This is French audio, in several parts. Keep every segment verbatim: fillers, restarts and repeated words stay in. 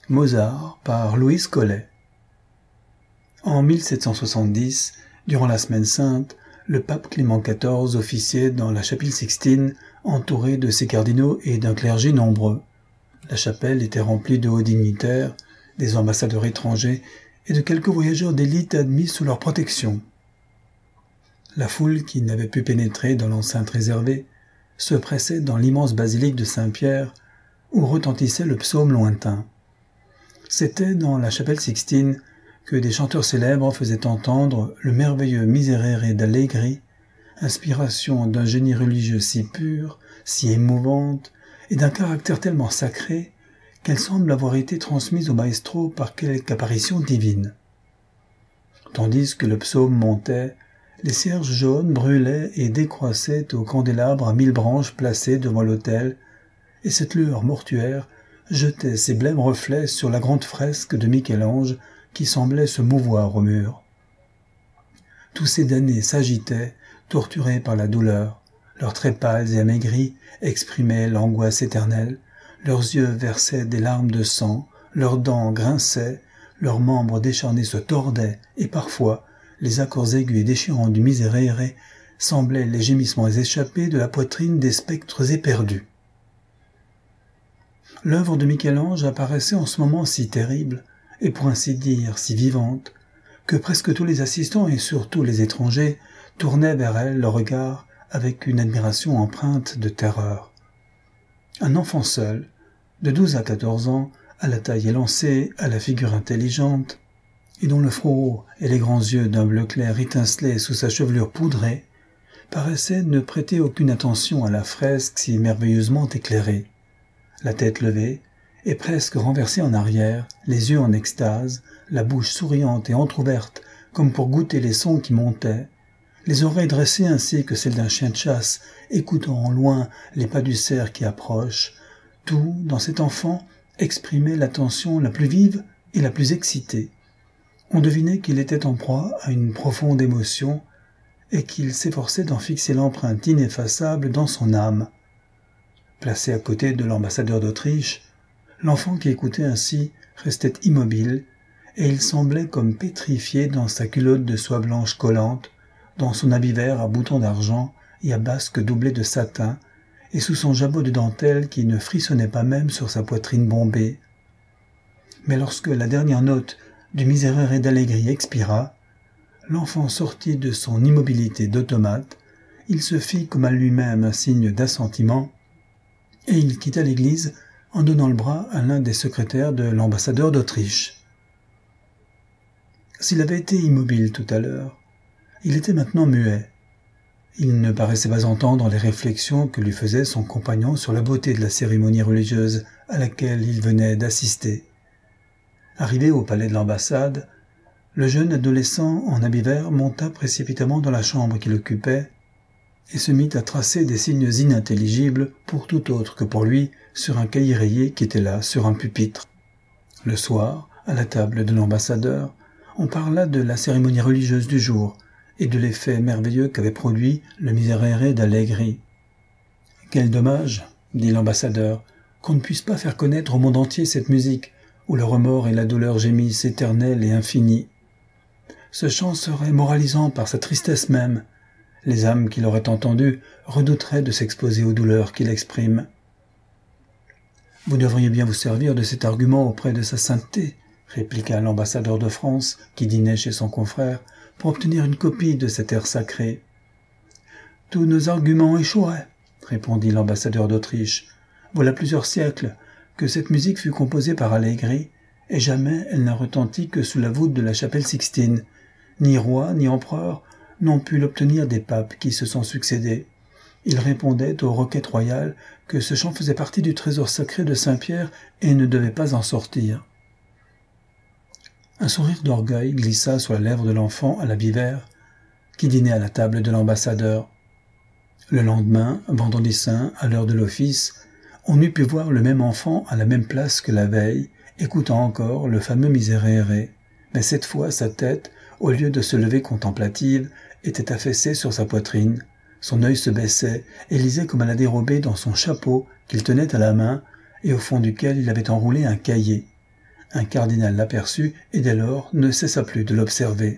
Mozart par Louise Collet. En mille sept cent soixante-dix, durant la Semaine sainte, le pape Clément quatorze officiait dans la chapelle Sixtine, entouré de ses cardinaux et d'un clergé nombreux. La chapelle était remplie de hauts dignitaires, des ambassadeurs étrangers et de quelques voyageurs d'élite admis sous leur protection. La foule qui n'avait pu pénétrer dans l'enceinte réservée se pressait dans l'immense basilique de Saint-Pierre où retentissait le psaume lointain. C'était dans la chapelle Sixtine que des chanteurs célèbres faisaient entendre le merveilleux Miserere d'Allegri, inspiration d'un génie religieux si pur, si émouvante, et d'un caractère tellement sacré qu'elle semble avoir été transmise au maestro par quelque apparition divine. Tandis que le psaume montait, les cierges jaunes brûlaient et décroissaient au candélabre à mille branches placées devant l'autel, et cette lueur mortuaire jetait ses blêmes reflets sur la grande fresque de Michel-Ange qui semblait se mouvoir au mur. Tous ces damnés s'agitaient, torturés par la douleur. Leurs traits pâles et amaigris exprimaient l'angoisse éternelle, leurs yeux versaient des larmes de sang, leurs dents grinçaient, leurs membres décharnés se tordaient, et parfois, les accords aigus et déchirants du Miserere semblaient les gémissements échappés de la poitrine des spectres éperdus. L'œuvre de Michel-Ange apparaissait en ce moment si terrible, et pour ainsi dire si vivante, que presque tous les assistants et surtout les étrangers tournaient vers elle le regard avec une admiration empreinte de terreur. Un enfant seul, de douze à quatorze ans, à la taille élancée, à la figure intelligente, et dont le front haut et les grands yeux d'un bleu clair étincelaient sous sa chevelure poudrée, paraissait ne prêter aucune attention à la fresque si merveilleusement éclairée. La tête levée, et presque renversée en arrière, les yeux en extase, la bouche souriante et entr'ouverte comme pour goûter les sons qui montaient, les oreilles dressées ainsi que celles d'un chien de chasse, écoutant en loin les pas du cerf qui approche, tout, dans cet enfant, exprimait l'attention la plus vive et la plus excitée. On devinait qu'il était en proie à une profonde émotion et qu'il s'efforçait d'en fixer l'empreinte ineffaçable dans son âme. Placé à côté de l'ambassadeur d'Autriche, l'enfant qui écoutait ainsi restait immobile, et il semblait comme pétrifié dans sa culotte de soie blanche collante, dans son habit vert à boutons d'argent et à basque doublée de satin, et sous son jabot de dentelle qui ne frissonnait pas même sur sa poitrine bombée. Mais lorsque la dernière note du Miserere d'Allegri expira, l'enfant sortit de son immobilité d'automate, il se fit comme à lui-même un signe d'assentiment, et il quitta l'église en donnant le bras à l'un des secrétaires de l'ambassadeur d'Autriche. S'il avait été immobile tout à l'heure, il était maintenant muet. Il ne paraissait pas entendre les réflexions que lui faisait son compagnon sur la beauté de la cérémonie religieuse à laquelle il venait d'assister. Arrivé au palais de l'ambassade, le jeune adolescent en habit vert monta précipitamment dans la chambre qu'il occupait et se mit à tracer des signes inintelligibles pour tout autre que pour lui sur un cahier rayé qui était là sur un pupitre. Le soir, à la table de l'ambassadeur, on parla de la cérémonie religieuse du jour et de l'effet merveilleux qu'avait produit le Miserere d'Allegri. « Quel dommage, dit l'ambassadeur, qu'on ne puisse pas faire connaître au monde entier cette musique où le remords et la douleur gémissent éternels et infinis. Ce chant serait moralisant par sa tristesse même. Les âmes qui l'auraient entendu redouteraient de s'exposer aux douleurs qu'il exprime. Vous devriez bien vous servir de cet argument auprès de sa sainteté, répliqua l'ambassadeur de France, qui dînait chez son confrère, pour obtenir une copie de cet air sacré. Tous nos arguments échoueraient, répondit l'ambassadeur d'Autriche. Voilà plusieurs siècles que cette musique fut composée par Allegri, et jamais elle n'a retenti que sous la voûte de la chapelle Sixtine. Ni roi, ni empereur n'ont pu l'obtenir des papes qui se sont succédés. Il répondait aux requêtes royales que ce chant faisait partie du trésor sacré de Saint-Pierre et ne devait pas en sortir. Un sourire d'orgueil glissa sur la lèvre de l'enfant à l'habit vert, qui dînait à la table de l'ambassadeur. Le lendemain, vendredi saint, à l'heure de l'office, on eût pu voir le même enfant à la même place que la veille, écoutant encore le fameux Miserere, mais cette fois sa tête, au lieu de se lever contemplative, était affaissée sur sa poitrine. Son œil se baissait et lisait comme à la dérobée dans son chapeau qu'il tenait à la main et au fond duquel il avait enroulé un cahier. Un cardinal l'aperçut et dès lors ne cessa plus de l'observer.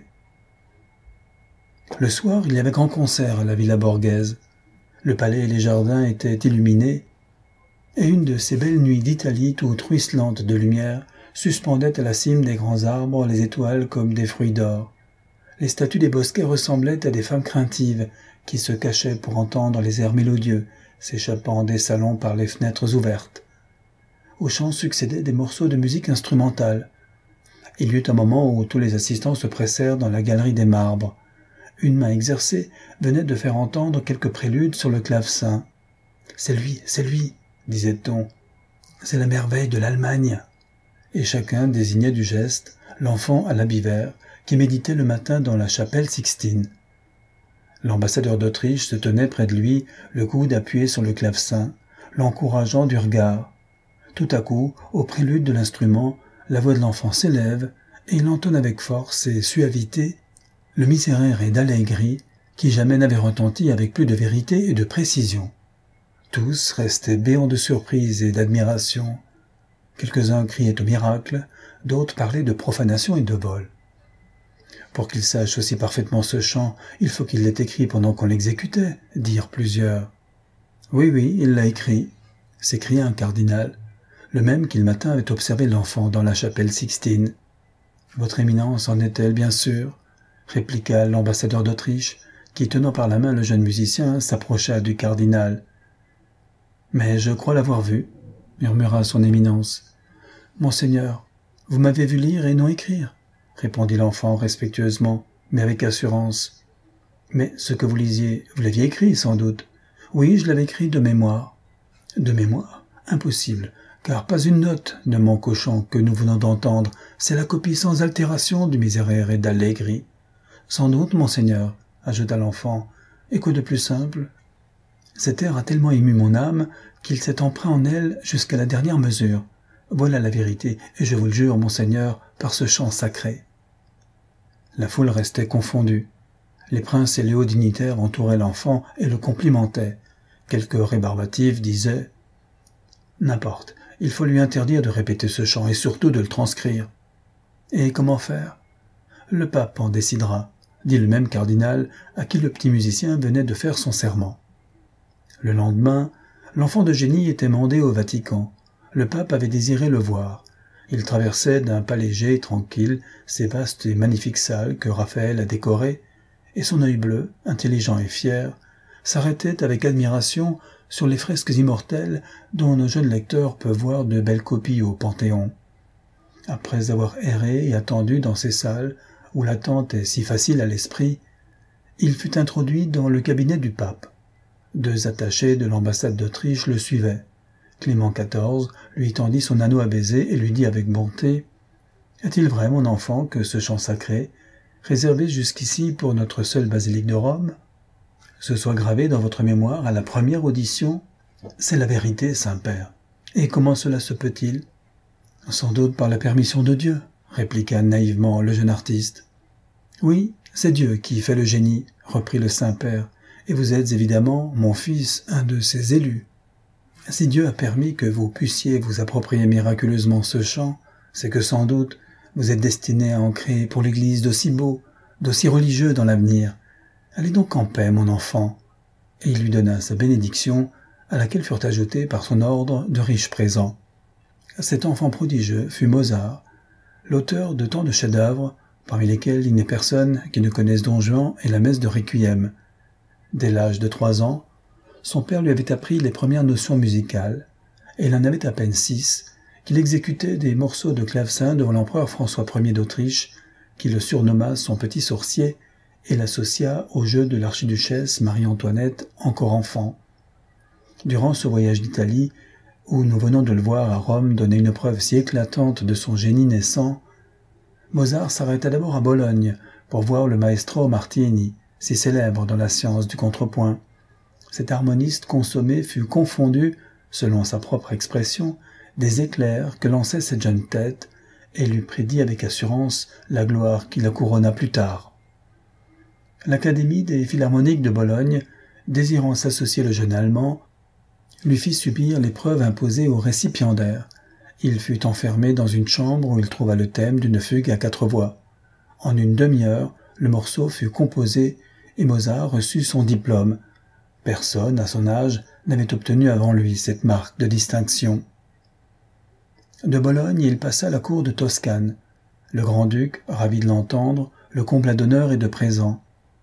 Le soir, il y avait grand concert à la Villa Borghese. Le palais et les jardins étaient illuminés, et une de ces belles nuits d'Italie toute ruisselante de lumière suspendait à la cime des grands arbres les étoiles comme des fruits d'or. Les statues des bosquets ressemblaient à des femmes craintives qui se cachaient pour entendre les airs mélodieux s'échappant des salons par les fenêtres ouvertes. Aux chants succédaient des morceaux de musique instrumentale. Il y eut un moment où tous les assistants se pressèrent dans la galerie des marbres. Une main exercée venait de faire entendre quelques préludes sur le clavecin. « C'est lui, c'est lui !» disait-on. « C'est la merveille de l'Allemagne !» Et chacun désignait du geste l'enfant à l'habit vert qui méditait le matin dans la chapelle Sixtine. L'ambassadeur d'Autriche se tenait près de lui, le coude appuyé sur le clavecin, l'encourageant du regard. Tout à coup, au prélude de l'instrument, la voix de l'enfant s'élève et il entonne avec force et suavité le Miserere d'Allegri qui jamais n'avait retenti avec plus de vérité et de précision. Tous restaient béants de surprise et d'admiration. Quelques-uns criaient au miracle, d'autres parlaient de profanation et de vol. Pour qu'il sache aussi parfaitement ce chant, il faut qu'il l'ait écrit pendant qu'on l'exécutait, dirent plusieurs. Oui, oui, il l'a écrit, s'écria un cardinal, le même qui le matin avait observé l'enfant dans la chapelle Sixtine. Votre éminence en est-elle bien sûre? Répliqua l'ambassadeur d'Autriche, qui, tenant par la main le jeune musicien, s'approcha du cardinal. Mais je crois l'avoir vu, murmura son éminence. Monseigneur, vous m'avez vu lire et non écrire, répondit l'enfant respectueusement, mais avec assurance. Mais ce que vous lisiez, vous l'aviez écrit sans doute. Oui, je l'avais écrit de mémoire. De mémoire? Impossible, car pas une note ne manque au chant que nous venons d'entendre. C'est la copie sans altération du Miserere d'Allegri. Sans doute, monseigneur, ajouta l'enfant, et quoi de plus simple? Cet air a tellement ému mon âme qu'il s'est empreint en elle jusqu'à la dernière mesure. Voilà la vérité, et je vous le jure, monseigneur, par ce chant sacré. La foule restait confondue. Les princes et les hauts dignitaires entouraient l'enfant et le complimentaient. Quelques rébarbatifs disaient « N'importe, il faut lui interdire de répéter ce chant et surtout de le transcrire. » Et comment faire? Le pape en décidera, dit le même cardinal à qui le petit musicien venait de faire son serment. Le lendemain, l'enfant de génie était mandé au Vatican. Le pape avait désiré le voir. Il traversait d'un pas léger et tranquille ces vastes et magnifiques salles que Raphaël a décorées, et son œil bleu, intelligent et fier, s'arrêtait avec admiration sur les fresques immortelles dont nos jeunes lecteurs peuvent voir de belles copies au Panthéon. Après avoir erré et attendu dans ces salles, où l'attente est si facile à l'esprit, il fut introduit dans le cabinet du pape. Deux attachés de l'ambassade d'Autriche le suivaient. Clément quatorze lui tendit son anneau à baiser et lui dit avec bonté « Est-il vrai, mon enfant, que ce chant sacré, réservé jusqu'ici pour notre seule basilique de Rome, se soit gravé dans votre mémoire à la première audition? C'est la vérité, Saint-Père. Et comment cela se peut-il? Sans doute par la permission de Dieu, répliqua naïvement le jeune artiste. Oui, c'est Dieu qui fait le génie, reprit le Saint-Père, et vous êtes évidemment, mon fils, un de ses élus. Si Dieu a permis que vous puissiez vous approprier miraculeusement ce chant, c'est que sans doute vous êtes destiné à en créer pour l'Église d'aussi beau, d'aussi religieux dans l'avenir. Allez donc en paix, mon enfant. Et il lui donna sa bénédiction, à laquelle furent ajoutés par son ordre de riches présents. Cet enfant prodigieux fut Mozart, l'auteur de tant de chefs-d'œuvre, parmi lesquels il n'est personne qui ne connaisse Don Juan et la messe de Requiem. Dès l'âge de trois ans, son père lui avait appris les premières notions musicales, et il en avait à peine six, qu'il exécutait des morceaux de clavecin devant l'empereur François Ier d'Autriche, qui le surnomma son petit sorcier et l'associa au jeu de l'archiduchesse Marie-Antoinette, encore enfant. Durant ce voyage d'Italie, où nous venons de le voir à Rome donner une preuve si éclatante de son génie naissant, Mozart s'arrêta d'abord à Bologne pour voir le maestro Martini, si célèbre dans la science du contrepoint. Cet harmoniste consommé fut confondu, selon sa propre expression, des éclairs que lançait cette jeune tête et lui prédit avec assurance la gloire qui la couronna plus tard. L'Académie des Philharmoniques de Bologne, désirant s'associer le jeune Allemand, lui fit subir l'épreuve imposée aux récipiendaires, Il fut enfermé dans une chambre où il trouva le thème d'une fugue à quatre voix. En une demi-heure, le morceau fut composé et Mozart reçut son diplôme. Personne, à son âge, n'avait obtenu avant lui cette marque de distinction. De Bologne, il passa à la cour de Toscane. Le grand-duc, ravi de l'entendre, le combla d'honneurs et de présents.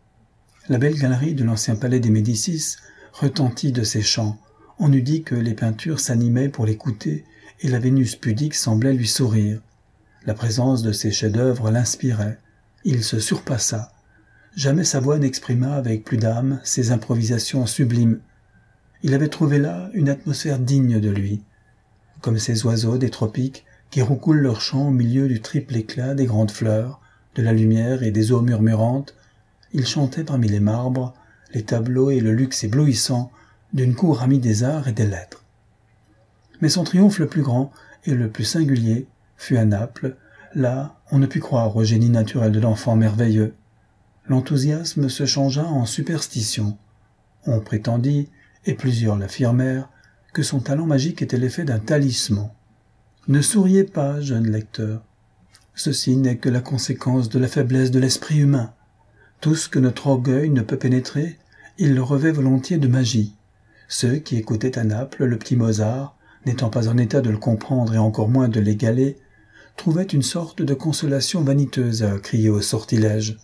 La belle galerie de l'ancien palais des Médicis retentit de ses chants. On eût dit que les peintures s'animaient pour l'écouter et la Vénus pudique semblait lui sourire. La présence de ces chefs-d'œuvre l'inspirait. Il se surpassa. Jamais sa voix n'exprima avec plus d'âme ses improvisations sublimes. Il avait trouvé là une atmosphère digne de lui. Comme ces oiseaux des tropiques qui roucoulent leurs chants au milieu du triple éclat des grandes fleurs, de la lumière et des eaux murmurantes, il chantait parmi les marbres, les tableaux et le luxe éblouissant d'une cour amie des arts et des lettres. Mais son triomphe le plus grand et le plus singulier fut à Naples. Là, on ne put croire au génie naturel de l'enfant merveilleux. L'enthousiasme se changea en superstition. On prétendit, et plusieurs l'affirmèrent, que son talent magique était l'effet d'un talisman. Ne souriez pas, jeune lecteur. Ceci n'est que la conséquence de la faiblesse de l'esprit humain. Tout ce que notre orgueil ne peut pénétrer, il le revêt volontiers de magie. Ceux qui écoutaient à Naples le petit Mozart, n'étant pas en état de le comprendre et encore moins de l'égaler, trouvaient une sorte de consolation vaniteuse à crier au sortilège.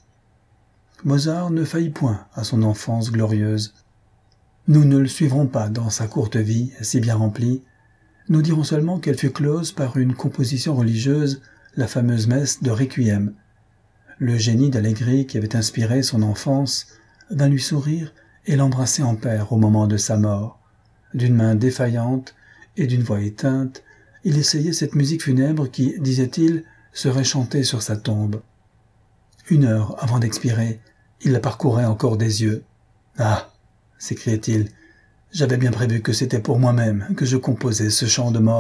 Mozart ne faillit point à son enfance glorieuse. Nous ne le suivrons pas dans sa courte vie si bien remplie. Nous dirons seulement qu'elle fut close par une composition religieuse, la fameuse messe de Requiem. Le génie d'Allegri qui avait inspiré son enfance vint lui sourire et l'embrasser en père au moment de sa mort. D'une main défaillante et d'une voix éteinte, il essayait cette musique funèbre qui, disait-il, serait chantée sur sa tombe. Une heure avant d'expirer, il la parcourait encore des yeux. « Ah !» s'écriait-il, « j'avais bien prévu que c'était pour moi-même que je composais ce chant de mort. »